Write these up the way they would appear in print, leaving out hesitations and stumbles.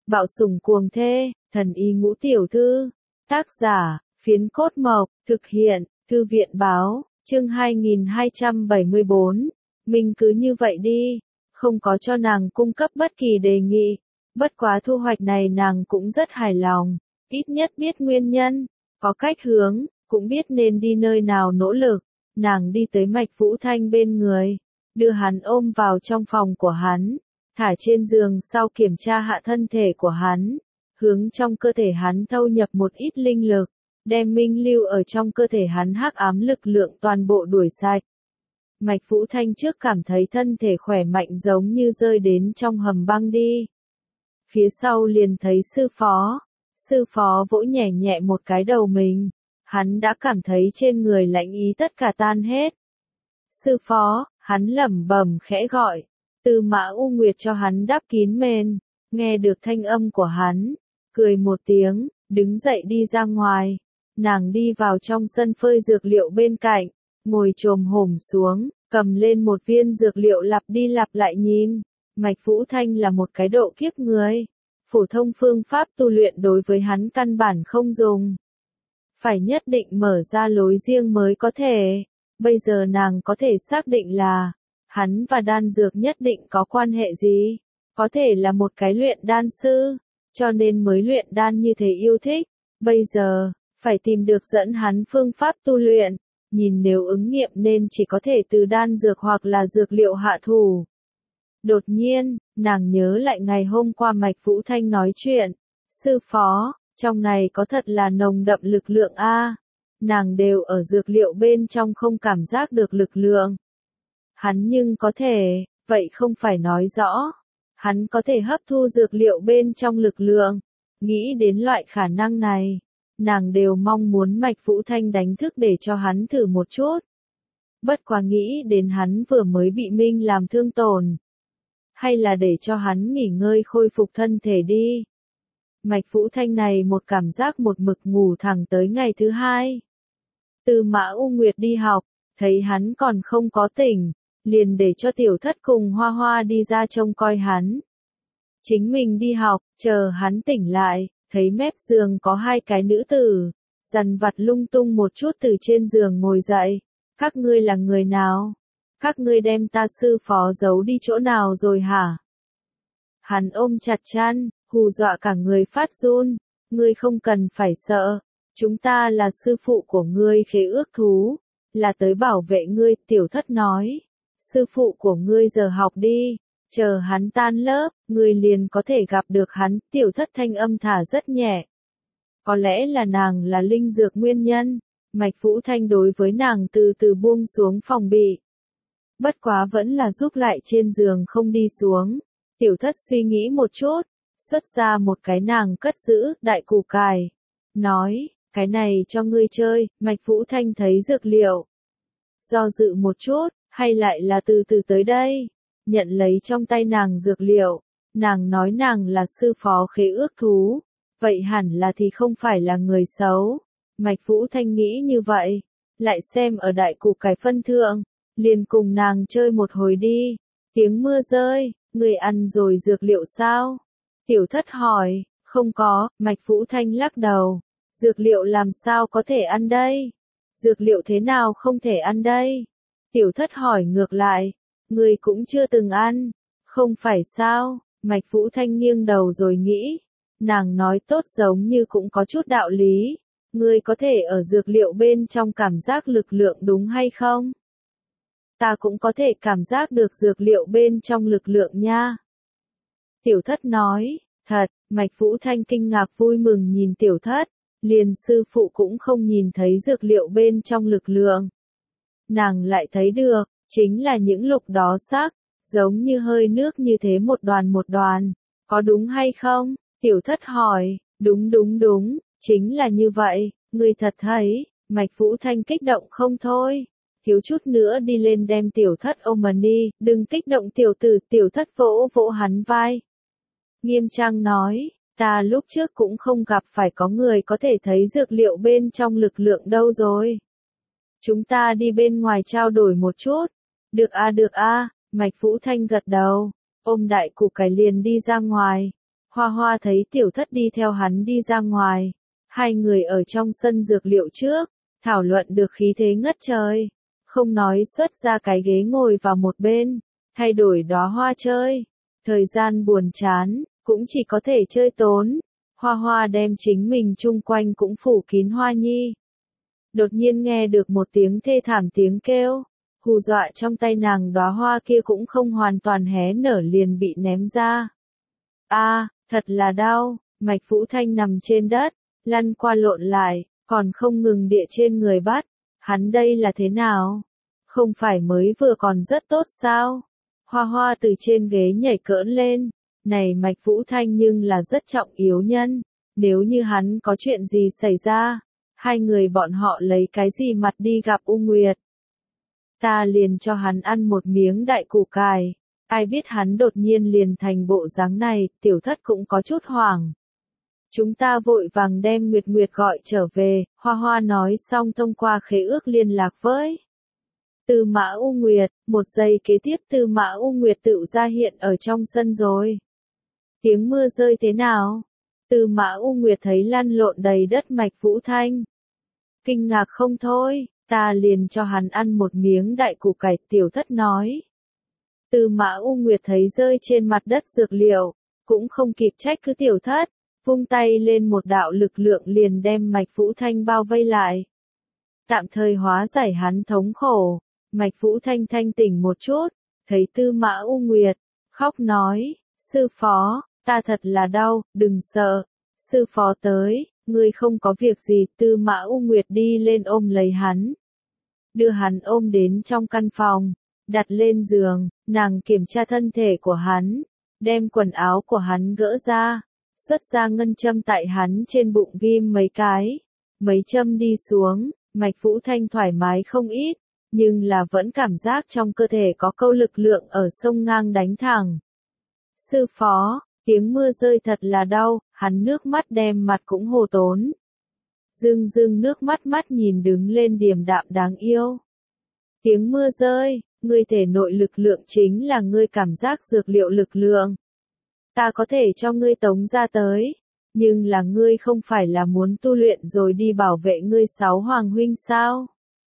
Bạo sủng cuồng thê, thần y ngũ tiểu thư. Tác giả, Phiến Cốt Mộc, thực hiện, Thư viện báo, chương 2274. Mình cứ như vậy đi, không có cho nàng cung cấp bất kỳ đề nghị. Bất quá thu hoạch này nàng cũng rất hài lòng, ít nhất biết nguyên nhân, có cách hướng, cũng biết nên đi nơi nào nỗ lực. Nàng đi tới Mạch Vũ Thanh bên người, đưa hắn ôm vào trong phòng của hắn, thả trên giường sau kiểm tra hạ thân thể của hắn, hướng trong cơ thể hắn thâu nhập một ít linh lực, đem minh lưu ở trong cơ thể hắn hắc ám lực lượng toàn bộ đuổi sạch. Mạch Vũ Thanh trước cảm thấy thân thể khỏe mạnh giống như rơi đến trong hầm băng đi. Phía sau liền thấy sư phó vỗ nhẹ nhẹ một cái đầu mình, hắn đã cảm thấy trên người lạnh ý tất cả tan hết. Sư phó, hắn lẩm bẩm khẽ gọi, Tư Mã U Nguyệt cho hắn đắp kín mền, nghe được thanh âm của hắn, cười một tiếng, đứng dậy đi ra ngoài. Nàng đi vào trong sân phơi dược liệu bên cạnh, ngồi chồm hổm xuống, cầm lên một viên dược liệu lặp đi lặp lại nhìn. Mạch Vũ Thanh là một cái độ kiếp người, phổ thông phương pháp tu luyện đối với hắn căn bản không dùng. Phải nhất định mở ra lối riêng mới có thể. Bây giờ nàng có thể xác định là, hắn và đan dược nhất định có quan hệ gì, có thể là một cái luyện đan sư, cho nên mới luyện đan như thế yêu thích. Bây giờ, phải tìm được dẫn hắn phương pháp tu luyện, nhìn nếu ứng nghiệm nên chỉ có thể từ đan dược hoặc là dược liệu hạ thủ. Đột nhiên, nàng nhớ lại ngày hôm qua Mạch Vũ Thanh nói chuyện, sư phó, trong này có thật là nồng đậm lực lượng a. Nàng đều ở dược liệu bên trong không cảm giác được lực lượng. Hắn nhưng có thể, vậy không phải nói rõ, hắn có thể hấp thu dược liệu bên trong lực lượng. Nghĩ đến loại khả năng này, nàng đều mong muốn Mạch Vũ Thanh đánh thức để cho hắn thử một chút. Bất quá nghĩ đến hắn vừa mới bị Minh làm thương tổn, hay là để cho hắn nghỉ ngơi khôi phục thân thể đi. Mạch Vũ Thanh này một cảm giác một mực ngủ thẳng tới ngày thứ hai. Tư Mã U Nguyệt đi học, thấy hắn còn không có tỉnh, liền để cho tiểu thất cùng Hoa Hoa đi ra trông coi hắn. Chính mình đi học, chờ hắn tỉnh lại, thấy mép giường có hai cái nữ tử, dằn vặt lung tung một chút từ trên giường ngồi dậy. Các ngươi là người nào? Các ngươi đem ta sư phó giấu đi chỗ nào rồi hả? Hắn ôm chặt chăn, hù dọa cả người phát run. Ngươi không cần phải sợ, chúng ta là sư phụ của ngươi khế ước thú, là tới bảo vệ ngươi, tiểu thất nói. Sư phụ của ngươi giờ học đi, chờ hắn tan lớp, ngươi liền có thể gặp được hắn, tiểu thất thanh âm thả rất nhẹ. Có lẽ là nàng là linh dược nguyên nhân, Mạch Vũ Thanh đối với nàng từ từ buông xuống phòng bị. Bất quá vẫn là giúp lại trên giường không đi xuống. Tiểu thất suy nghĩ một chút, xuất ra một cái nàng cất giữ, đại củ cải. Nói, cái này cho ngươi chơi. Mạch Vũ Thanh thấy dược liệu. Do dự một chút, hay lại là từ từ tới đây. Nhận lấy trong tay nàng dược liệu. Nàng nói nàng là sư phó khế ước thú. Vậy hẳn là thì không phải là người xấu. Mạch Vũ Thanh nghĩ như vậy. Lại xem ở đại củ cải phân thượng. Liền cùng nàng chơi một hồi đi. Tiếng mưa rơi, người ăn rồi dược liệu sao? Tiểu thất hỏi, không có. Mạch Vũ Thanh lắc đầu. Dược liệu làm sao có thể ăn đây? Dược liệu thế nào không thể ăn đây? Tiểu thất hỏi ngược lại, người cũng chưa từng ăn, không phải sao? Mạch Vũ Thanh nghiêng đầu rồi nghĩ, nàng nói tốt giống như cũng có chút đạo lý, ngươi có thể ở dược liệu bên trong cảm giác lực lượng đúng hay không? Ta cũng có thể cảm giác được dược liệu bên trong lực lượng nha. Tiểu thất nói, thật. Mạch Vũ Thanh kinh ngạc vui mừng nhìn tiểu thất, liền sư phụ cũng không nhìn thấy dược liệu bên trong lực lượng. Nàng lại thấy được, chính là những lục đó sắc, giống như hơi nước như thế một đoàn, có đúng hay không? Tiểu thất hỏi, đúng, chính là như vậy, ngươi thật thấy. Mạch Vũ Thanh kích động không thôi, thiếu chút nữa đi lên đem tiểu thất ôm đi, đừng kích động tiểu tử. Tiểu thất vỗ vỗ hắn vai. Nghiêm trang nói, ta lúc trước cũng không gặp phải có người có thể thấy dược liệu bên trong lực lượng đâu rồi. Chúng ta đi bên ngoài trao đổi một chút. Được a. Mạch Vũ Thanh gật đầu, ôm đại củ cải liền đi ra ngoài. Hoa Hoa thấy tiểu thất đi theo hắn đi ra ngoài. Hai người ở trong sân dược liệu trước, thảo luận được khí thế ngất trời. Không nói xuất ra cái ghế ngồi vào một bên, thay đổi đóa hoa chơi. Thời gian buồn chán, cũng chỉ có thể chơi tốn. Hoa Hoa đem chính mình chung quanh cũng phủ kín hoa nhi. Đột nhiên nghe được một tiếng thê thảm tiếng kêu, hù dọa trong tay nàng đóa hoa kia cũng không hoàn toàn hé nở liền bị ném ra. A, thật là đau, Mạch Vũ Thanh nằm trên đất, lăn qua lộn lại, còn không ngừng địa trên người bắt. Hắn đây là thế nào? Không phải mới vừa còn rất tốt sao? Hoa Hoa từ trên ghế nhảy cỡn lên. Này Mạch Vũ Thanh nhưng là rất trọng yếu nhân. Nếu như hắn có chuyện gì xảy ra, hai người bọn họ lấy cái gì mặt đi gặp U Nguyệt? Ta liền cho hắn ăn một miếng đại củ cải. Ai biết hắn đột nhiên liền thành bộ dáng này, tiểu thất cũng có chút hoảng. Chúng ta vội vàng đem Nguyệt Nguyệt gọi trở về, Hoa Hoa nói xong thông qua khế ước liên lạc với Tư Mã U Nguyệt. Một giây kế tiếp Tư Mã U Nguyệt tự ra hiện ở trong sân rồi. Tiếng mưa rơi thế nào? Tư Mã U Nguyệt thấy lăn lộn đầy đất Mạch Vũ Thanh. Kinh ngạc không thôi, ta liền cho hắn ăn một miếng đại củ cải, tiểu thất nói. Tư Mã U Nguyệt thấy rơi trên mặt đất dược liệu, cũng không kịp trách cứ tiểu thất, vung tay lên một đạo lực lượng liền đem Mạch Vũ Thanh bao vây lại. Tạm thời hóa giải hắn thống khổ, Mạch Vũ Thanh thanh tỉnh một chút, thấy Tư Mã U Nguyệt, khóc nói, sư phó, ta thật là đau, đừng sợ, sư phó tới, ngươi không có việc gì. Tư Mã U Nguyệt đi lên ôm lấy hắn, đưa hắn ôm đến trong căn phòng, đặt lên giường, nàng kiểm tra thân thể của hắn, đem quần áo của hắn gỡ ra, xuất ra ngân châm tại hắn trên bụng ghim mấy cái, mấy châm đi xuống, Mạch Vũ Thanh thoải mái không ít, nhưng là vẫn cảm giác trong cơ thể có câu lực lượng ở sông ngang đánh thẳng. Sư phó, tiếng mưa rơi thật là đau, hắn nước mắt đem mặt cũng hồ tốn. Rưng rưng nước mắt mắt nhìn đứng lên điềm đạm đáng yêu. Tiếng mưa rơi, ngươi thể nội lực lượng chính là ngươi cảm giác dược liệu lực lượng. Ta có thể cho ngươi tống ra tới, nhưng là ngươi không phải là muốn tu luyện rồi đi bảo vệ ngươi sáu hoàng huynh sao?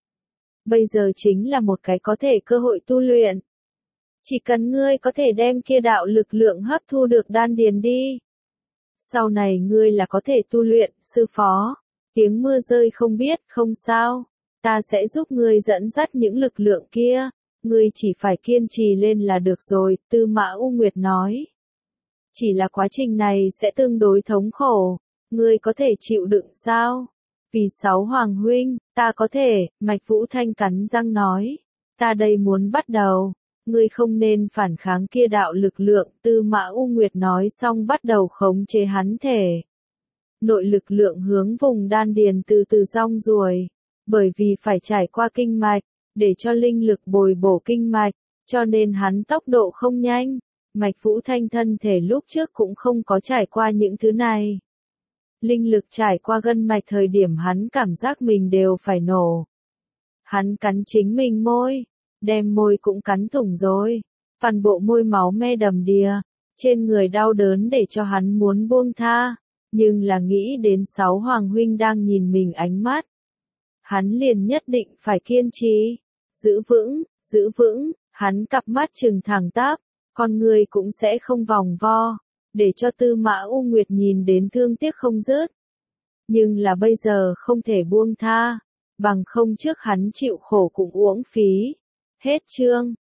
Bây giờ chính là một cái có thể cơ hội tu luyện. Chỉ cần ngươi có thể đem kia đạo lực lượng hấp thu được đan điền đi. Sau này ngươi là có thể tu luyện, sư phó. Tiếng mưa rơi không biết, không sao. Ta sẽ giúp ngươi dẫn dắt những lực lượng kia. Ngươi chỉ phải kiên trì lên là được rồi, Tư Mã U Nguyệt nói. Chỉ là quá trình này sẽ tương đối thống khổ. Ngươi có thể chịu đựng sao? Vì sáu hoàng huynh, ta có thể, Mạch Vũ Thanh cắn răng nói. Ta đây muốn bắt đầu. Ngươi không nên phản kháng kia đạo lực lượng, Tư Mã U Nguyệt nói xong bắt đầu khống chế hắn thể. Nội lực lượng hướng vùng đan điền từ từ rong ruổi, bởi vì phải trải qua kinh mạch, để cho linh lực bồi bổ kinh mạch, cho nên hắn tốc độ không nhanh. Mạch Vũ Thanh thân thể lúc trước cũng không có trải qua những thứ này. Linh lực trải qua gân mạch thời điểm hắn cảm giác mình đều phải nổ. Hắn cắn chính mình môi, đem môi cũng cắn thủng rồi, toàn bộ môi máu me đầm đìa, trên người đau đớn để cho hắn muốn buông tha, nhưng là nghĩ đến sáu hoàng huynh đang nhìn mình ánh mắt. Hắn liền nhất định phải kiên trì, giữ vững, hắn cặp mắt trừng thẳng tắp, con người cũng sẽ không vòng vo, để cho Tư Mã U Nguyệt nhìn đến thương tiếc không dứt. Nhưng là bây giờ không thể buông tha, bằng không trước hắn chịu khổ cũng uổng phí. Hết chương.